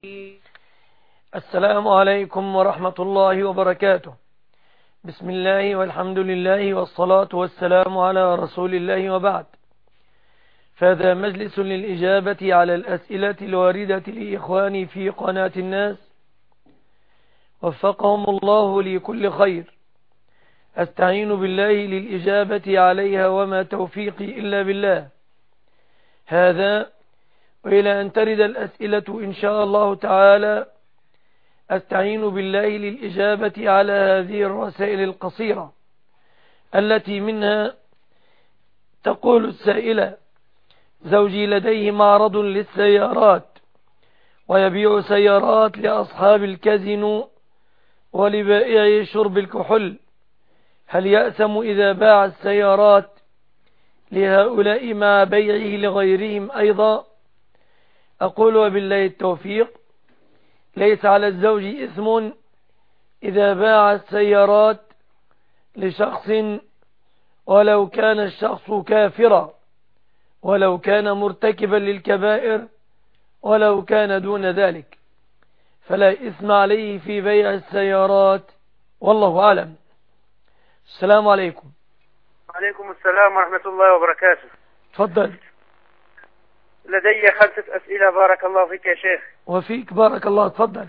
السلام عليكم ورحمة الله وبركاته. بسم الله والحمد لله والصلاة والسلام على رسول الله وبعد. فهذا مجلس للإجابة على الأسئلة الواردة لإخواني في قناة الناس، وفقهم الله لكل خير. أستعين بالله للإجابة عليها وما توفيقي إلا بالله. هذا وإلى أن ترد الأسئلة إن شاء الله تعالى أستعين بالله للإجابة على هذه الرسائل القصيرة التي منها تقول السائلة: زوجي لديه معرض للسيارات ويبيع سيارات لأصحاب الكازينو ولبائع شرب الكحول، هل يأثم إذا باع السيارات لهؤلاء مع بيعه لغيرهم أيضا؟ أقول وبالله التوفيق: ليس على الزوج إثم إذا باع السيارات لشخص ولو كان الشخص كافرا، ولو كان مرتكبا للكبائر، ولو كان دون ذلك، فلا إثم عليه في بيع السيارات، والله أعلم. السلام عليكم. وعليكم السلام ورحمة الله وبركاته. تفضل. لدي 5 أسئلة. بارك الله فيك يا شيخ. وفيك بارك الله. تفضل.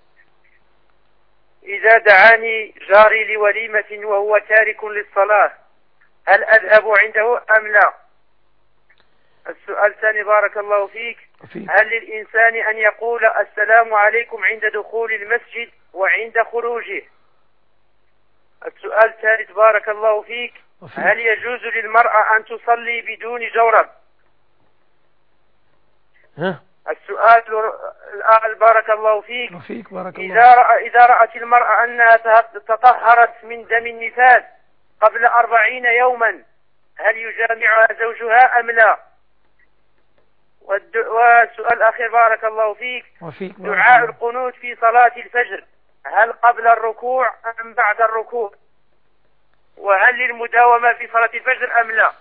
إذا دعاني جاري لوليمة وهو تارك للصلاة، هل أذهب عنده أم لا؟ السؤال الثاني: بارك الله فيك، هل للإنسان أن يقول السلام عليكم عند دخول المسجد وعند خروجه؟ السؤال الثالث: بارك الله فيك، هل يجوز للمرأة أن تصلي بدون جورب؟ السؤال الآن: بارك الله فيك، بارك الله. إذا رأت المرأة أنها تطهرت من دم النفاس قبل 40 يوما، هل يجامعها زوجها أم لا؟ والسؤال الأخير: بارك الله فيك، دعاء القنوت في صلاة الفجر، هل قبل الركوع أم بعد الركوع؟ وهل للمداومة في صلاة الفجر أم لا؟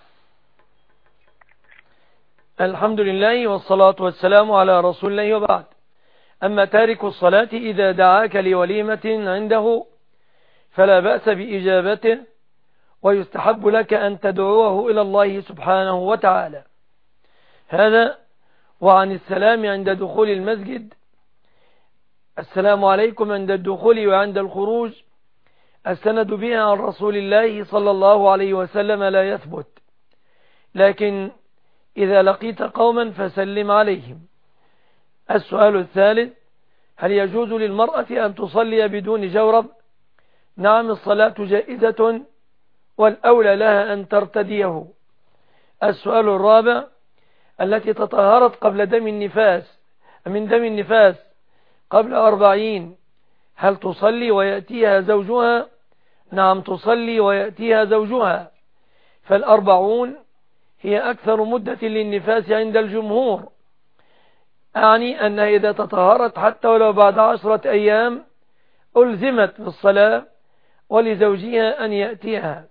الحمد لله والصلاة والسلام على رسول الله وبعد. أما تارك الصلاة إذا دعاك لوليمة عنده فلا بأس بإجابته، ويستحب لك أن تدعوه إلى الله سبحانه وتعالى. هذا. وعن السلام عند دخول المسجد: السلام عليكم عند الدخول وعند الخروج، السند بها عن رسول الله صلى الله عليه وسلم لا يثبت، لكن إذا لقيت قوما فسلم عليهم. السؤال الثالث: هل يجوز للمرأة أن تصلي بدون جورب؟ نعم، الصلاة جائزة والأولى لها أن ترتديه. السؤال الرابع: التي تطهرت قبل من دم النفاس قبل 40، هل تصلي ويأتيها زوجها؟ نعم، تصلي ويأتيها زوجها، فال40 هي أكثر مدة للنفاس عند الجمهور، أعني أنها إذا تطهرت حتى ولو بعد 10 أيام ألزمت بالصلاة ولزوجها أن يأتيها.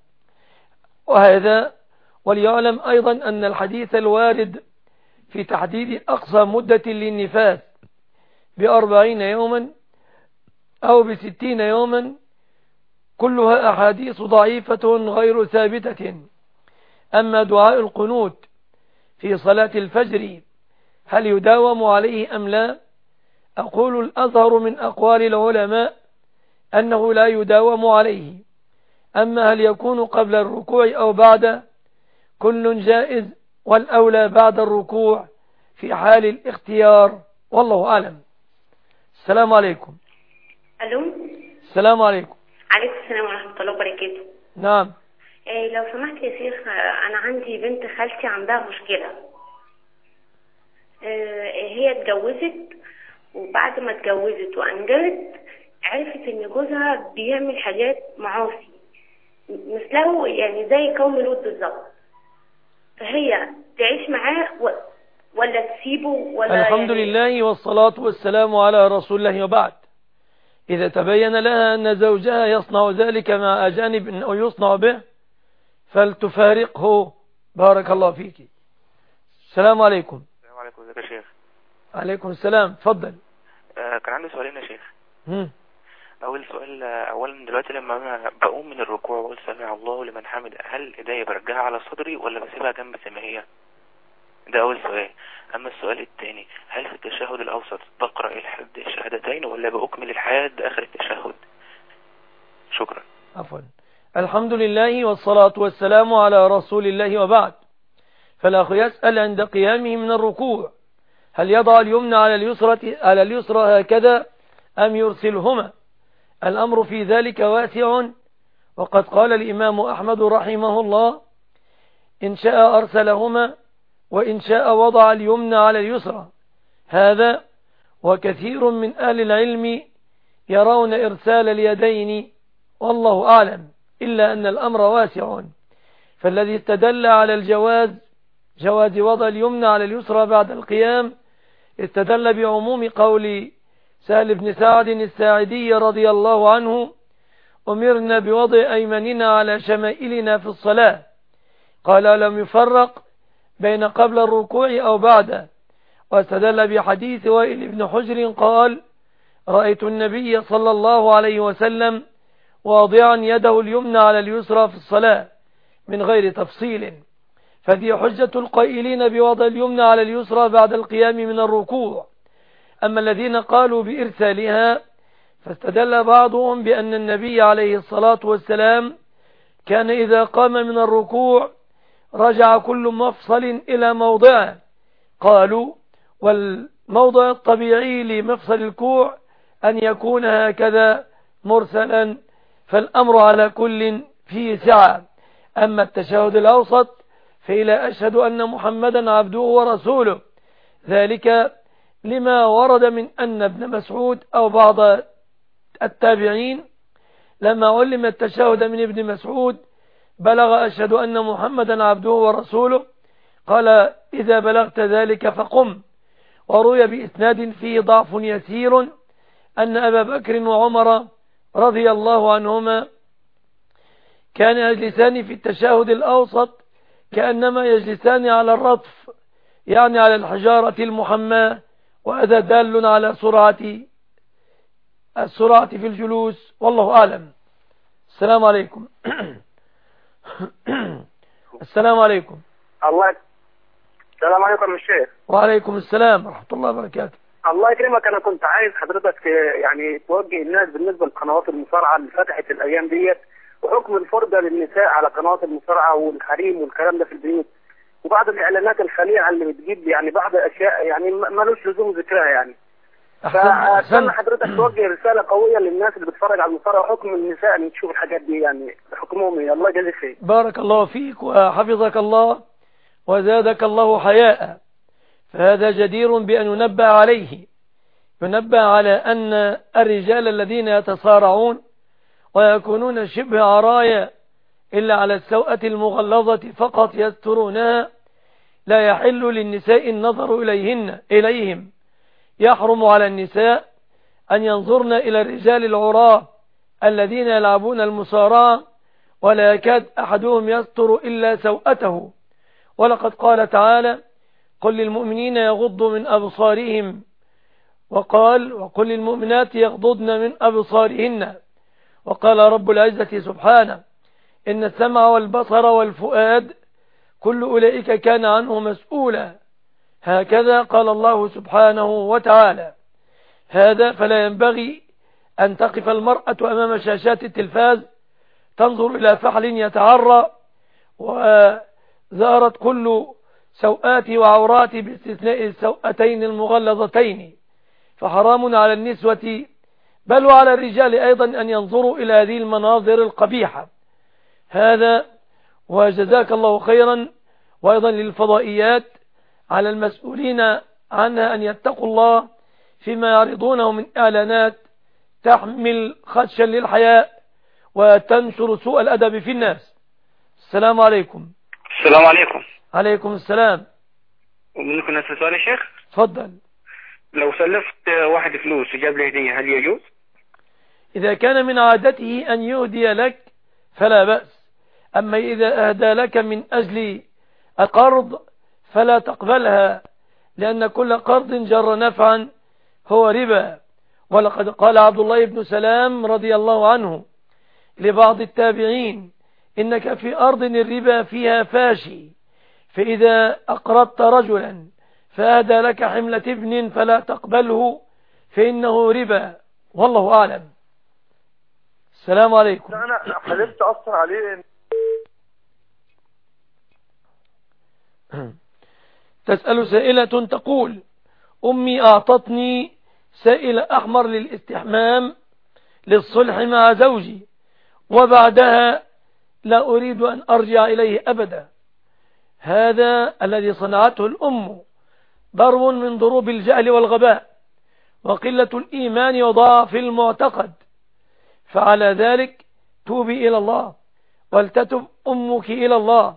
وهذا وليعلم أيضا أن الحديث الوارد في تحديد أقصى مدة للنفاس ب40 يوما أو ب60 يوما كلها أحاديث ضعيفة غير ثابتة. أما دعاء القنوت في صلاة الفجر هل يداوم عليه أم لا؟ أقول الأظهر من أقوال العلماء أنه لا يداوم عليه. أما هل يكون قبل الركوع أو بعد، كل جائز، والأولى بعد الركوع في حال الاختيار، والله أعلم. السلام عليكم. ألو. السلام عليكم. عليكم السلام ورحمة الله وبركاته. نعم. لو سمحت يا شيخ، أنا عندي بنت خالتي عندها مشكلة. هي اتجوزت، وبعد ما اتجوزت وأنجبت عرفت إن جوزها بيعمل حاجات معاصي مثله، يعني زي قوم لوط بالظبط، فهي تعيش معاه ولا تسيبه ولا؟ الحمد لله والصلاة والسلام على رسول الله وبعد. إذا تبين لها أن زوجها يصنع ذلك مع أجانب أو يصنع به فلتفارقه. بارك الله فيك. السلام عليكم. السلام عليكم. ازيك يا شيخ؟ عليكم السلام. تفضل. كان عندي سؤالين يا شيخ. اول سؤال، اولا دلوقتي لما انا بقوم من الركوع واقول سمع الله لمن حمد، هل ايديا برجعها على صدري ولا بسيبها جنب زي ما هي؟ ده اول سؤال. اما السؤال الثاني، هل في التشهد الاوسط بقرأ الشهادتين ولا بأكمل لحد اخر التشهد؟ شكرا. عفوا. الحمد لله والصلاة والسلام على رسول الله وبعد. فالأخ يسأل عند قيامه من الركوع هل يضع اليمنى على اليسرى هكذا أم يرسلهما؟ الأمر في ذلك واسع، وقد قال الإمام أحمد رحمه الله إن شاء أرسلهما وإن شاء وضع اليمنى على اليسرى. هذا وكثير من أهل العلم يرون إرسال اليدين، والله أعلم، إلا أن الأمر واسع. فالذي استدل على جواز وضع اليمنى على اليسرى بعد القيام استدل بعموم قول سهل بن سعد الساعدي رضي الله عنه أمرنا بوضع أيماننا على شمائلنا في الصلاة، قال لم يفرق بين قبل الركوع أو بعده. واستدل بحديث وائل بن حجر قال رأيت النبي صلى الله عليه وسلم واضعا يده اليمنى على اليسرى في الصلاة من غير تفصيل، فذي حجة القائلين بوضع اليمنى على اليسرى بعد القيام من الركوع. أما الذين قالوا بإرسالها فاستدل بعضهم بأن النبي عليه الصلاة والسلام كان إذا قام من الركوع رجع كل مفصل إلى موضعه. قالوا والموضع الطبيعي لمفصل الكوع أن يكون هكذا مرسلا، فالأمر على كل فيه سعة. أما التشهد الأوسط فإلى أشهد أن محمدا عبده ورسوله، ذلك لما ورد من أن ابن مسعود أو بعض التابعين لما علم التشهد من ابن مسعود بلغ أشهد أن محمدا عبده ورسوله قال إذا بلغت ذلك فقم. وروي بإسناد فيه ضعف يسير أن أبا بكر وعمر رضي الله عنهما كان يجلسان في التشهد الأوسط كأنما يجلسان على الرطف، يعني على الحجارة المحماة، وهذا دال على السرعة في الجلوس، والله أعلم. السلام عليكم. السلام عليكم. السلام عليكم يا الشيخ. وعليكم السلام ورحمة الله وبركاته. الله يكرمك، أنا كنت عايز حضرتك يعني توجه الناس بالنسبة لقنوات المصارعة اللي فتحت الأيام ديت، وحكم الفرجة للنساء على قنوات المصارعة والحريم والكلام ده في البيوت، وبعض الإعلانات الخليعة اللي بتجيب يعني بعض أشياء يعني ملوش لزوم ذكرها يعني. فأتمنى حضرتك توجه رسالة قوية للناس اللي بتتفرج على المصارعة، وحكم النساء اللي تشوف الحاجات دي يعني حكمهم ايه؟ الله يجزيك خير. بارك الله فيك وحفظك الله وزادك الله حياء. فهذا جدير بأن ينبه عليه، ينبه على أن الرجال الذين يتصارعون ويكونون شبه عرايا إلا على السوءة المغلظة فقط يسترونها لا يحل للنساء النظر إليهم. يحرم على النساء أن ينظرن إلى الرجال العراة الذين يلعبون المصارعة ولا يكاد أحدهم يستر إلا سوءته. ولقد قال تعالى قل للمؤمنين يغضوا من أبصارهم، وقل للمؤمنات يغضضن من أبصارهن. وقال رب العزة سبحانه إن السمع والبصر والفؤاد كل أولئك كان عنه مسؤولا. هكذا قال الله سبحانه وتعالى. هذا فلا ينبغي أن تقف المرأة أمام شاشات التلفاز تنظر إلى فحل يتعرى وزارت كل سوءات وعورات باستثناء السوءتين المغلظتين، فحرام على النسوة بل وعلى الرجال أيضا أن ينظروا إلى هذه المناظر القبيحة. هذا وجزاك الله خيرا. وأيضا للفضائيات على المسؤولين عنها أن يتقوا الله فيما يعرضونه من إعلانات تحمل خدشا للحياء وتنشر سوء الأدب في الناس. السلام عليكم. السلام عليكم. عليكم السلام. وممكن أسأل سؤال يا شيخ؟ تفضل. لو سلفت واحد فلوس وجاب لي هدية هل يجوز؟ إذا كان من عادته أن يهدي لك فلا بأس، أما إذا أهدى لك من أجل القرض فلا تقبلها، لأن كل قرض جر نفعا هو ربا، ولقد قال عبد الله بن سلام رضي الله عنه لبعض التابعين: إنك في أرض الربا فيها فاشي، فإذا أقرضت رجلا فأهدى لك حملة ابن فلا تقبله فإنه ربا، والله أعلم. السلام عليكم. أنا حلفت أصلا عليه. تسأل سائلة تقول: أمي أعطتني سائل أحمر للاستحمام للصلح مع زوجي، وبعدها لا أريد أن أرجع إليه أبدا. هذا الذي صنعته الأم ضرب من ضروب الجهل والغباء وقلة الإيمان وضعف المعتقد، فعلى ذلك توبي إلى الله، ولتتب أمك إلى الله،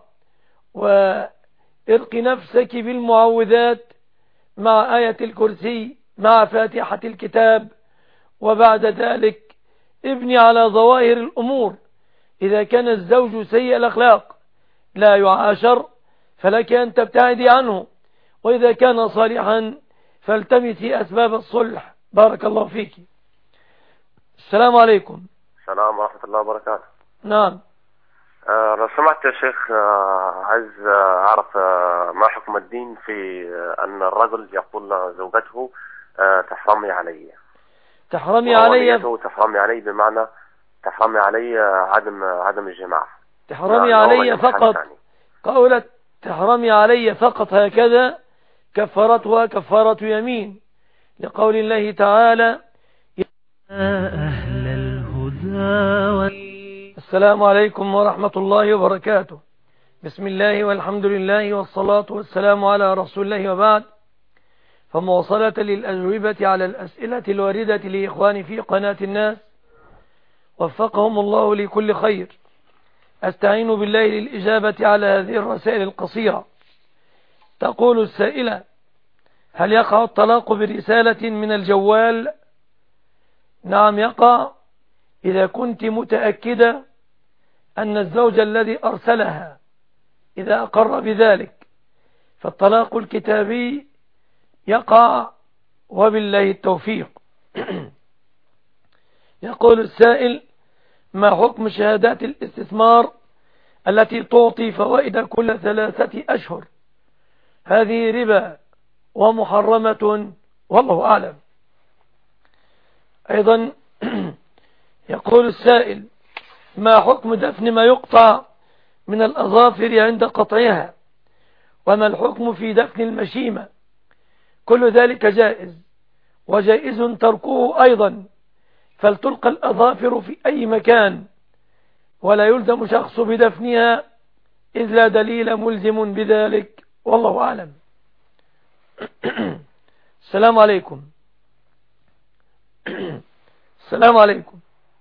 وارق نفسك بالمعوذات مع آية الكرسي مع فاتحة الكتاب، وبعد ذلك ابني على ظواهر الأمور. إذا كان الزوج سيء الأخلاق لا يعاشر فلك أن تبتعدي عنه، وإذا كان صالحا فالتمسي أسباب الصلح. بارك الله فيك. السلام عليكم. السلام ورحمة الله وبركاته. نعم. لو سمحت يا شيخ، عايز أعرف ما حكم الدين في أن الرجل يقول لزوجته تحرمي علي. تحرمي علي. تحرمي علي بمعنى تحرمي علي عدم الجماع. تحرمي علي فقط. قولت تحرمي علي فقط هكذا كفرتها كفارة يمين، لقول الله تعالى: أهل الهدى. السلام عليكم ورحمة الله وبركاته. بسم الله والحمد لله والصلاة والسلام على رسول الله، وبعد. فمواصلة للأجوبة على الأسئلة الواردة لإخواني في قناة الناس، وفقهم الله لكل خير، أستعين بالله للإجابة على هذه الرسائل القصيرة. تقول السائلة: هل يقع الطلاق برسالة من الجوال؟ نعم يقع، إذا كنت متأكدة أن الزوج الذي أرسلها إذا أقر بذلك، فالطلاق الكتابي يقع، وبالله التوفيق. يقول السائل: ما حكم شهادات الاستثمار التي تعطي فوائد كل 3 أشهر؟ هذه ربا ومحرمة، والله أعلم. أيضا يقول السائل: ما حكم دفن ما يقطع من الأظافر عند قطعها؟ وما الحكم في دفن المشيمة؟ كل ذلك جائز، وجائز تركه أيضا، فلتلقى الأظافر في أي مكان، ولا يلزم شخص بدفنها إذ لا دليل ملزم بذلك، والله أعلم. السلام عليكم. السلام عليكم.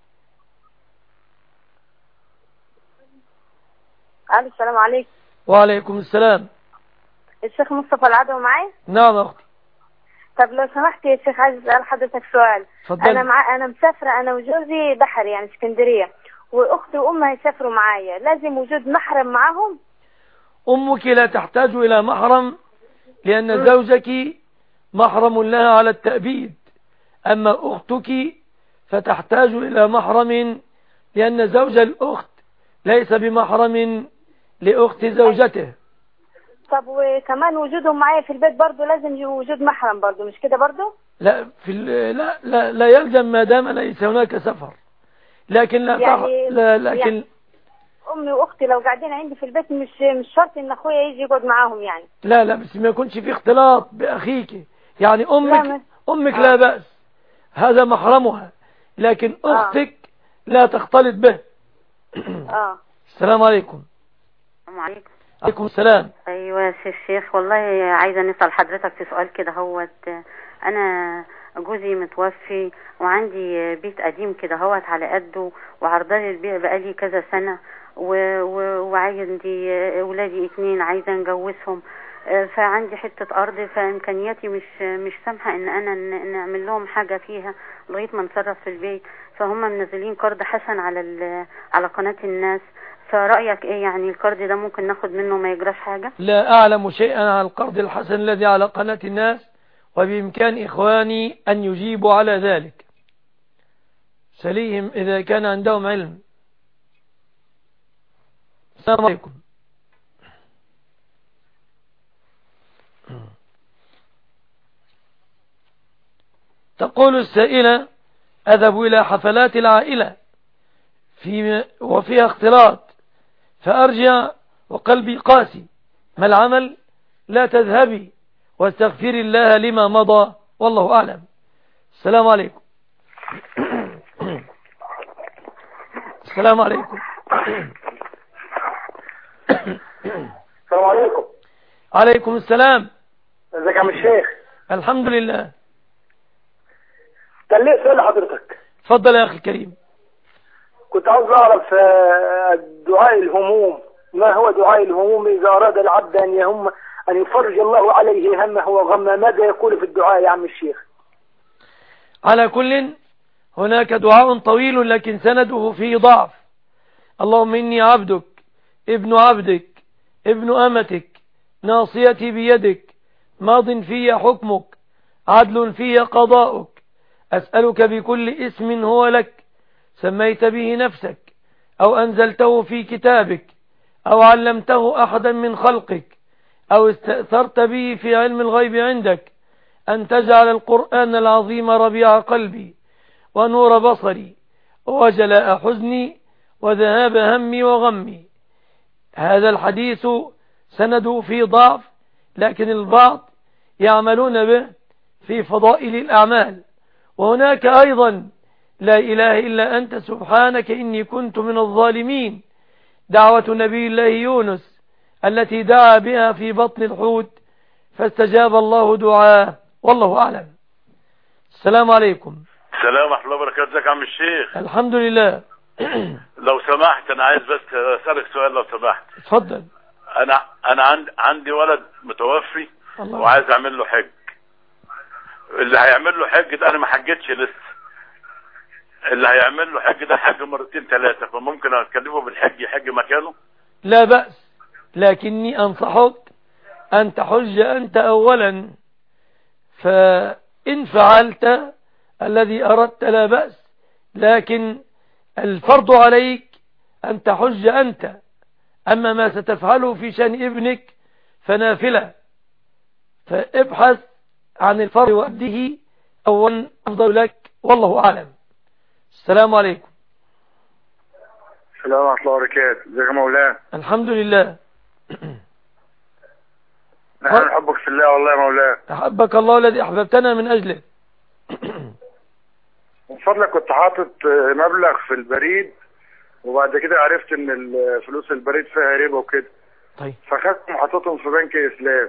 السلام عليكم. وعليكم السلام. الشيخ مصطفى العدوي معي؟ نعم أختي. طب لو سمحت يا شيخ، عايز أسأل حضرتك سؤال. فضل. أنا مسافرة أنا وجوزي بحر، يعني اسكندرية، وأختي وأمها يسافروا معايا، لازم وجود محرم معهم؟ أمك لا تحتاج إلى محرم، لأن زوجك محرم لها على التأبيد. أما أختك فتحتاج إلى محرم، لأن زوج الأخت ليس بمحرم لأخت زوجته. طب وكمان وجودهم معايا في البيت برضو لازم وجود محرم برضو، مش كده برضو؟ لا لا يلزم ما دام ليس هناك سفر، لكن لكن امي واختي لو قاعدين عندي في البيت مش شرط ان اخويا يجي يقعد معاهم يعني. لا بس ما يكونش في اختلاط باخيك، يعني امك لا بأس، هذا محرمها، لكن اختك لا تختلط به. السلام عليكم. السلام عليكم. عليكم السلام. ايوه يا الشيخ، والله عايزه نسال حضرتك في سؤال كده. هوت انا جوزي متوفي وعندي بيت قديم كده هوت على قده وعرضه للبيع بقالي كذا سنه، وعندي اولادي 2 عايزه نجوزهم، فعندي حته ارض، فامكانياتي مش سامحه ان انا نعمل لهم حاجه فيها لغايه ما نصرف في البيت، فهم منزلين قرض حسن على قناه الناس. فرأيك ايه؟ يعني القرض ده ممكن ناخد منه ما يجراش حاجة؟ لا أعلم شيئا عن القرض الحسن الذي على قناة الناس، وبإمكان إخواني أن يجيبوا على ذلك. سليهم إذا كان عندهم علم. السلام عليكم. تقول السائلة: أذهب إلى حفلات العائلة وفيها اختلاط فأرجع وقلبي قاسي، ما العمل؟ لا تذهبي واستغفر الله لما مضى، والله أعلم. السلام عليكم. السلام عليكم. السلام عليكم. عليكم السلام. ازيك يا عم الشيخ؟ الحمد لله. كان ليه سؤال لحضرتك. اتفضل يا أخي الكريم. كنت عاوز أعرف دعاء الهموم، ما هو دعاء الهموم إذا أراد العبد أن يفرج الله عليه همه وغمه، ماذا يقول في الدعاء يا عم الشيخ؟ على كل هناك دعاء طويل لكن سنده فيه ضعف. اللهم إني عبدك ابن عبدك ابن أمتك ناصيتي بيدك ماض في حكمك عدل في قضاؤك أسألك بكل اسم هو لك سميت به نفسك أو أنزلته في كتابك أو علمته أحدا من خلقك أو استأثرت به في علم الغيب عندك أن تجعل القرآن العظيم ربيع قلبي ونور بصري وجلاء حزني وذهاب همي وغمي. هذا الحديث سنده في ضعف، لكن البعض يعملون به في فضائل الأعمال. وهناك أيضا لا إله إلا أنت سبحانك إني كنت من الظالمين، دعوة نبي الله يونس التي دعا بها في بطن الحوت فاستجاب الله دعاه، والله أعلم. السلام عليكم. السلام ورحمة الله وبركاته. ازيك يا عم الشيخ؟ الحمد لله. لو سمحت انا عايز بس اسالك سؤال لو سمحت. اتفضل. انا عندي ولد متوفي وعايز اعمل له حج. اللي هيعمل له حج ده انا ما حجتش لسه، اللي هيعمل له حج ده حج مرتين ثلاثة، فممكن اكلمه بالحج يحج مكانه؟ لا بأس، لكني انصحك ان تحج انت اولا، فان فعلت الذي اردت لا بأس، لكن الفرض عليك ان تحج انت. اما ما ستفعله في شأن ابنك فنافلة، فابحث عن الفرض وأده أولا أفضل لك، والله أعلم. السلام عليكم. السلام ورحمة الله وبركاته. ازيك يا مولانا؟ الحمد لله. نحن نحبك في الله والله يا مولانا. أحبك الله الذي أحببتنا من أجله. من فضلك كنت حاطط مبلغ في البريد وبعد كده عرفت ان الفلوس البريد فيها ربا وكده، طيب فخدتهم حطيتهم في بنك اسلام،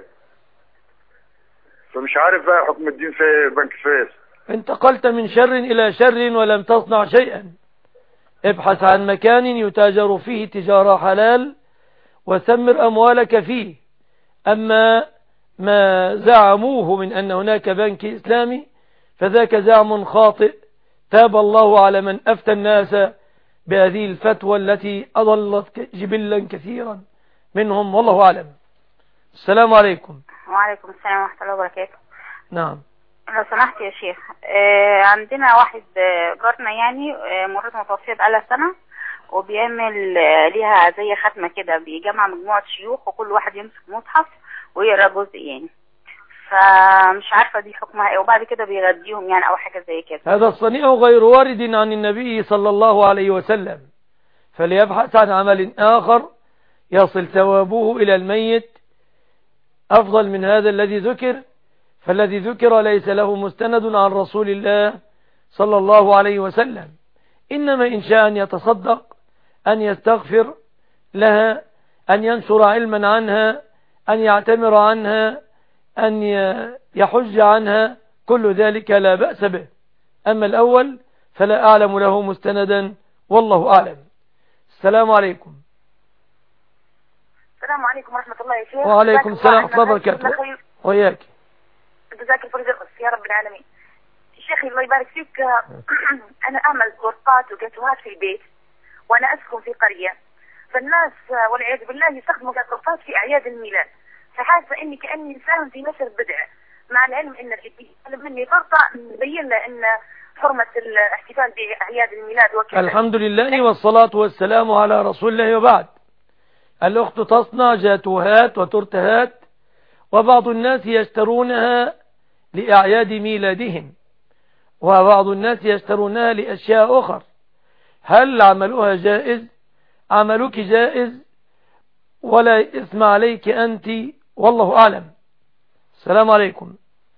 فمش عارف بقى حكم الدين في بنك فاس. انتقلت من شر إلى شر ولم تصنع شيئا. ابحث عن مكان يتاجر فيه تجارة حلال وثمر أموالك فيه. أما ما زعموه من أن هناك بنك إسلامي فذاك زعم خاطئ، تاب الله على من أفتى الناس بهذه الفتوى التي أضلت جبلا كثيرا منهم، والله أعلم. السلام عليكم. وعليكم السلام ورحمة الله وبركاته. نعم. لو سمحت يا شيخ، عندنا واحد جارنا يعني مرته متوفية بقالها سنة، وبيعمل ليها زي ختمة كده، بيجمع مجموعة شيوخ وكل واحد يمسك مصحف ويقرأ جزء يعني، فمش عارفة دي حكمها ايه، وبعد كده بيغديهم يعني او حاجة زي كده. هذا الصنيع غير وارد عن النبي صلى الله عليه وسلم، فليبحث عن عمل آخر يصل ثوابه إلى الميت أفضل من هذا الذي ذكر، فالذي ذكر ليس له مستند عن رسول الله صلى الله عليه وسلم. إنما إن شاء أن يتصدق، أن يستغفر لها، أن ينشر علما عنها، أن يعتمر عنها، أن يحج عنها، كل ذلك لا بأس به. أما الأول فلا أعلم له مستندا، والله أعلم. السلام عليكم. السلام عليكم ورحمة الله يا شيخ. وعليكم السلام ورحمة الله وبركاته. وياك. جزاك الفرج يا رب العالمين. شيخي الله يبارك فيك، أنا أعمل غرفات وجاتوهات في البيت، وأنا أسكن في قرية، فالناس والعياذ بالله يستخدموا الغرفات في أعياد الميلاد، فحاسة إني كأني ساهم في نشر بدعة، مع العلم إن اللي بيطلب مني غرفة مبين له إن حرمة الاحتفال بأعياد الميلاد وكذا. الحمد لله والصلاة والسلام على رسول الله وبعد. الأخت تصنع جاتوهات وترتهات، وبعض الناس يشترونها لأعياد ميلادهم، وبعض الناس يشترونها لأشياء أخرى. هل عملها جائز؟ عملك جائز ولا إثم عليك أنت، والله أعلم. السلام عليكم.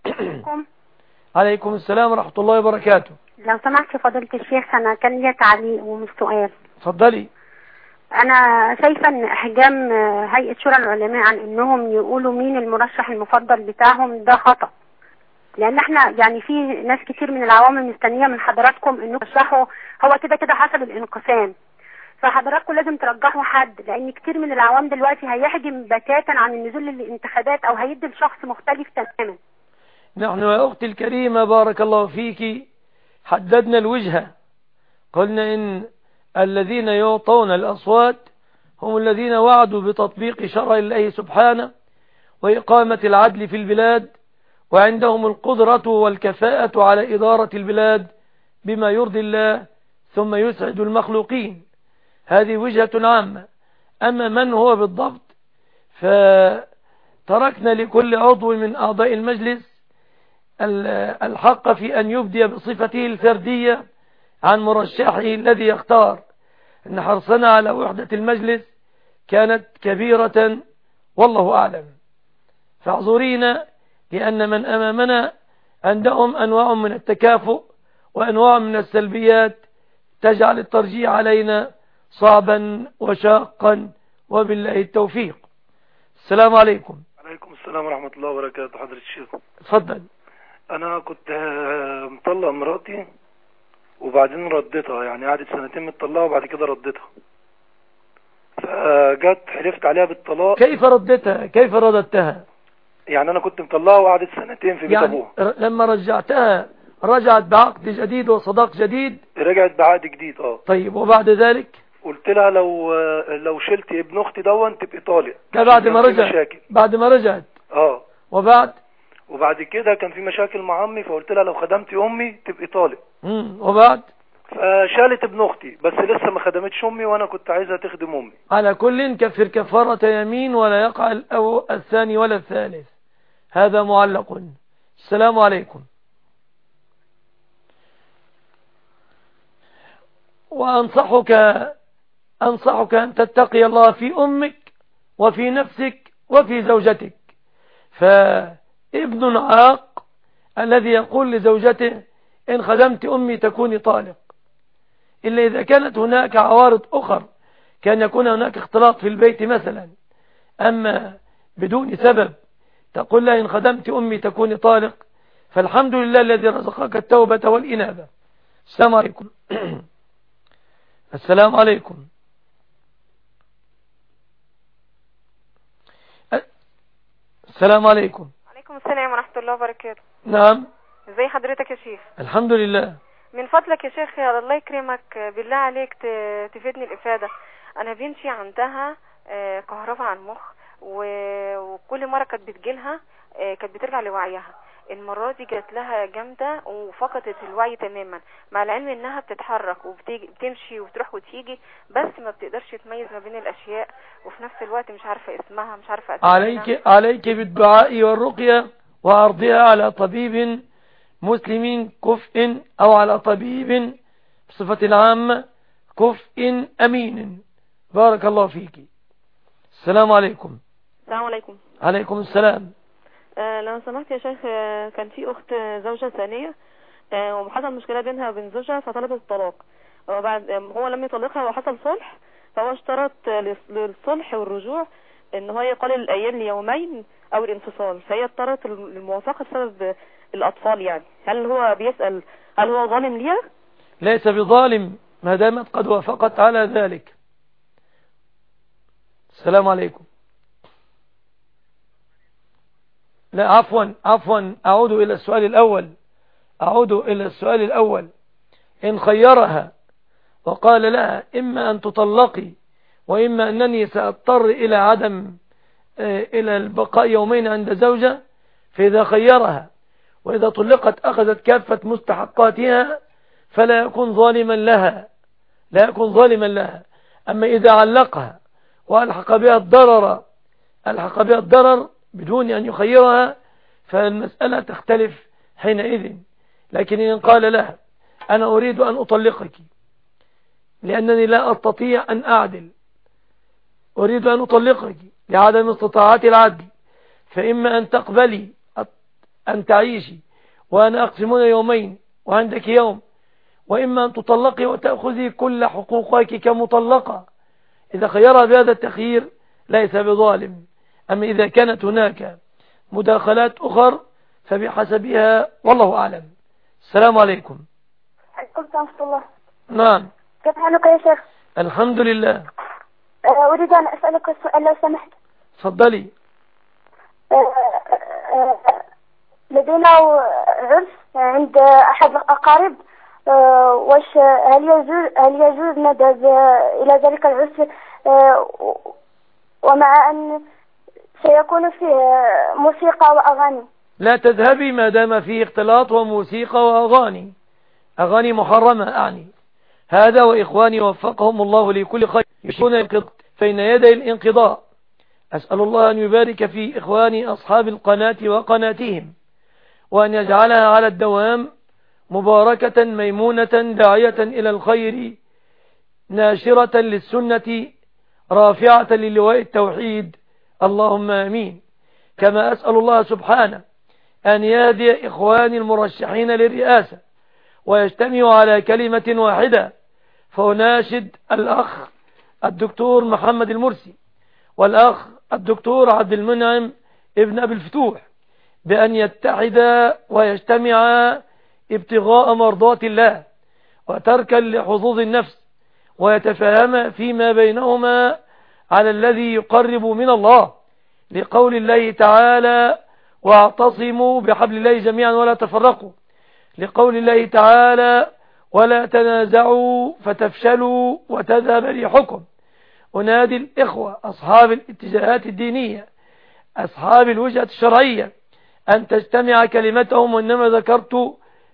عليكم السلام ورحمة الله وبركاته. لو سمحت فضيلة الشيخ، أنا كان لي تعليق ومش سؤال. اتفضلي. أنا شايفة أن إحجام هيئة شورى العلماء عن أنهم يقولوا مين المرشح المفضل بتاعهم ده خطأ، لأن احنا يعني في ناس كتير من العوام مستنية من حضراتكم أنه ترشحوا. هو كده كده حصل الانقسام، فحضراتكم لازم ترجحوا حد، لأن كتير من العوام دلوقتي هيحجم بتاتا عن النزول للانتخابات أو هيدي لشخص مختلف تماما. نحن يا أختي الكريمة بارك الله فيك حددنا الوجهة، قلنا إن الذين يعطون الأصوات هم الذين وعدوا بتطبيق شرع الله سبحانه وإقامة العدل في البلاد، وعندهم القدرة والكفاءة على إدارة البلاد بما يرضي الله ثم يسعد المخلوقين. هذه وجهة عامة. أما من هو بالضبط فتركنا لكل عضو من أعضاء المجلس الحق في أن يبدي بصفته الفردية عن مرشحه الذي يختار. إن حرصنا على وحدة المجلس كانت كبيرة والله أعلم، فاعذرينا لأن من أمامنا عندهم أنواع من التكافؤ وأنواع من السلبيات تجعل الترجيح علينا صعبا وشاقا، وبالله التوفيق. السلام عليكم. عليكم السلام ورحمة الله وبركاته. حضرة الشيخ اتفضل. أنا كنت مطلق مراتي وبعدين رديتها، يعني قعدت سنتين متطلقة وبعد كده رديتها، فجت حلفت عليها بالطلاق. كيف ردتها؟ كيف رددتها؟ يعني أنا كنت مطلقها وقعدت سنتين في بيت أبوها. لما رجعتها رجعت بعقد جديد وصداق جديد؟ رجعت بعقد جديد. طيب وبعد ذلك؟ قلت لها لو شلت ابن اختي دون تبقي طالق. بعد ما رجعت؟ بعد ما رجعت. وبعد كده كان في مشاكل مع امي، فقلت لها لو خدمتي امي تبقي طالق. وبعد؟ فشالت ابن اختي، بس لسه ما خدمتش امي وانا كنت عايزها تخدم امي. على كل كفر كفارة يمين ولا يقع الثاني ولا الثالث. هذا معلق. السلام عليكم. وأنصحك أن تتقي الله في أمك وفي نفسك وفي زوجتك. فابن عاق الذي يقول لزوجته إن خدمت أمي تكوني طالق، إلا إذا كانت هناك عوارض أخرى، كان يكون هناك اختلاط في البيت مثلا، أما بدون سبب تقول لها إن خدمت أمي تكوني طالق، فالحمد لله الذي رزقك التوبة والإنابة. السلام عليكم. السلام عليكم. السلام عليكم. وعليكم السلام ورحمة الله وبركاته. نعم. ازي حضرتك يا شيخ؟ الحمد لله. من فضلك يا شيخ الله يكرمك بالله عليك تفيدني الإفادة. أنا بنتي عندها كهرباء على المخ، وكل مرة كانت بتجيلها كانت بترجع لوعيها. المرة دي جات لها جامدة وفقدت الوعي تماما، مع العلم انها بتتحرك وبتمشي وبتروح وتيجي، بس ما بتقدرش تميز ما بين الاشياء، وفي نفس الوقت مش عارفة اسمها، مش عارفة اسمها. عليك بالدعاء والرقية وعرضها على طبيب مسلم كفء او على طبيب بصفة عامة كفء امين. بارك الله فيك. السلام عليكم. السلام عليكم. عليكم السلام. لو سمحت يا شيخ، كان في اخت زوجة ثانية وحصل مشكلة بينها وبين زوجها فطلبت الطلاق، وبعد هو لم يطلقها وحصل صلح، فهو اشترط للصلح والرجوع ان هو يقلل الايام ليومين او الانفصال، فهي اضطرت للموافقة بسبب الاطفال. يعني هل هو بيسأل هل هو ظالم ليها؟ ليس بظالم ما دامت قد وافقت على ذلك. السلام عليكم. لا عفوا أعود إلى السؤال الأول. إن خيرها وقال لها إما أن تطلقي وإما أنني سأضطر إلى البقاء يومين عند زوجة، فإذا خيرها وإذا طلقت أخذت كافة مستحقاتها فلا يكون ظالما لها، لا يكون ظالما لها. أما إذا علقها وألحق بها الضرر بدون أن يخيرها فالمسألة تختلف حينئذ. لكن إن قال لها أنا أريد أن أطلقك لأنني لا أستطيع أن أعدل، أريد أن أطلقك لعدم استطاعتي العدل، فإما أن تقبلي أن تعيشي وأنا أقسمون يومين وعندك يوم، وإما أن تطلقي وتأخذي كل حقوقك كمطلقة. إذا خيرها بهذا التخيير ليس بظالم. أما إذا كانت هناك مداخلات أخر فبحسبها، والله أعلم. السلام عليكم. عليكم السلام ورحمة الله. نعم. كيف حالك يا شيخ؟ الحمد لله. أريد أن أسألك سؤال لو سمحت. تفضلي. لدينا عرس عند أحد الأقارب، هل يجوز نذهب إلى ذلك العرس ومع أن سيكون فيه موسيقى وأغاني؟ لا تذهبي ما دام فيه اختلاط وموسيقى وأغاني، أغاني محرمة أعني. هذا وإخواني وفقهم الله لكل خير يشون بين يدي الانقضاء. أسأل الله أن يبارك في إخواني أصحاب القناة وقناتهم، وأن يجعلها على الدوام مباركة ميمونة داعية إلى الخير ناشرة للسنة رافعة للواء التوحيد، اللهم آمين. كما أسأل الله سبحانه أن يهدي إخواني المرشحين للرئاسة ويجتمعوا على كلمة واحدة، فأناشد الأخ الدكتور محمد المرسي والأخ الدكتور عبد المنعم ابن أبي الفتوح بأن يتحدا ويجتمعا ابتغاء مرضات الله وتركا لحظوظ النفس، ويتفاهما فيما بينهما على الذي يقرب من الله، لقول الله تعالى واعتصموا بحبل الله جميعا ولا تفرقوا، لقول الله تعالى ولا تنازعوا فتفشلوا وتذهب ريحكم. أنادي الإخوة أصحاب الاتجاهات الدينية أصحاب الوجهة الشرعية أن تجتمع كلمتهم، وإنما ذكرت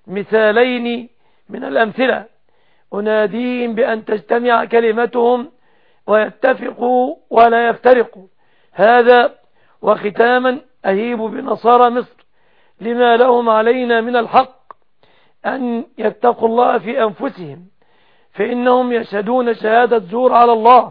مثالين من الأمثلة. أناديهم بأن تجتمع كلمتهم ويتفقوا ولا يفترقوا. هذا وختاما أهيب بنصارى مصر لما لهم علينا من الحق أن يتقوا الله في أنفسهم، فإنهم يشهدون شهادة زور على الله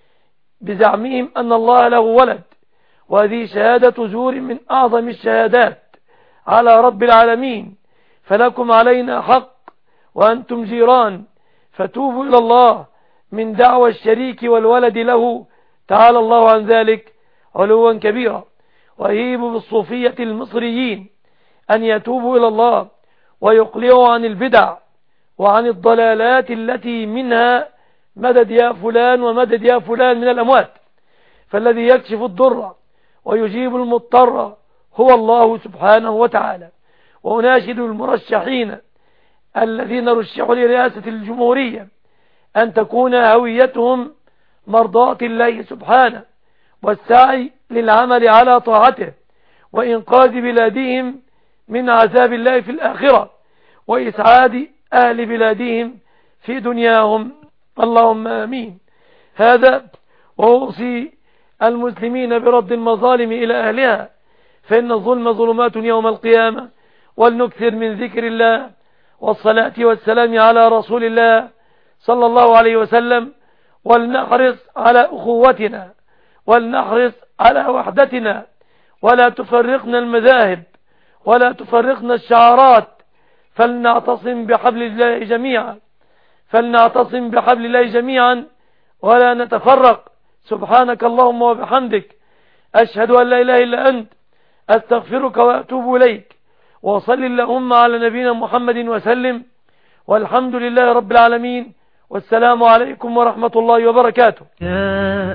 بزعمهم أن الله له ولد، وهذه شهادة زور من أعظم الشهادات على رب العالمين. فلكم علينا حق وأنتم جيران، فتوبوا إلى الله من دعوى الشريك والولد له تعالى الله عن ذلك علوا كبيرا. وأهيب بالصوفية المصريين أن يتوبوا إلى الله ويقلعوا عن البدع وعن الضلالات التي منها مدد يا فلان ومدد يا فلان من الأموات، فالذي يكشف الضر ويجيب المضطر هو الله سبحانه وتعالى. وأناشد المرشحين الذين رشحوا لرئاسة الجمهورية أن تكون هويتهم مرضاة الله سبحانه، والسعي للعمل على طاعته، وإنقاذ بلادهم من عذاب الله في الآخرة، وإسعاد أهل بلادهم في دنياهم، اللهم آمين. هذا وأوصي المسلمين برد المظالم إلى أهلها، فإن الظلم ظلمات يوم القيامة. ولنكثر من ذكر الله والصلاة والسلام على رسول الله صلى الله عليه وسلم، ولنحرص على أخوتنا، ولنحرص على وحدتنا، ولا تفرقنا المذاهب ولا تفرقنا الشعارات، فلنعتصم بحبل الله جميعا، فلنعتصم بحبل الله جميعا ولا نتفرق. سبحانك اللهم وبحمدك، أشهد أن لا إله إلا أنت، أستغفرك وأتوب إليك. وصل اللهم على نبينا محمد وسلم، والحمد لله رب العالمين، والسلام عليكم ورحمة الله وبركاته.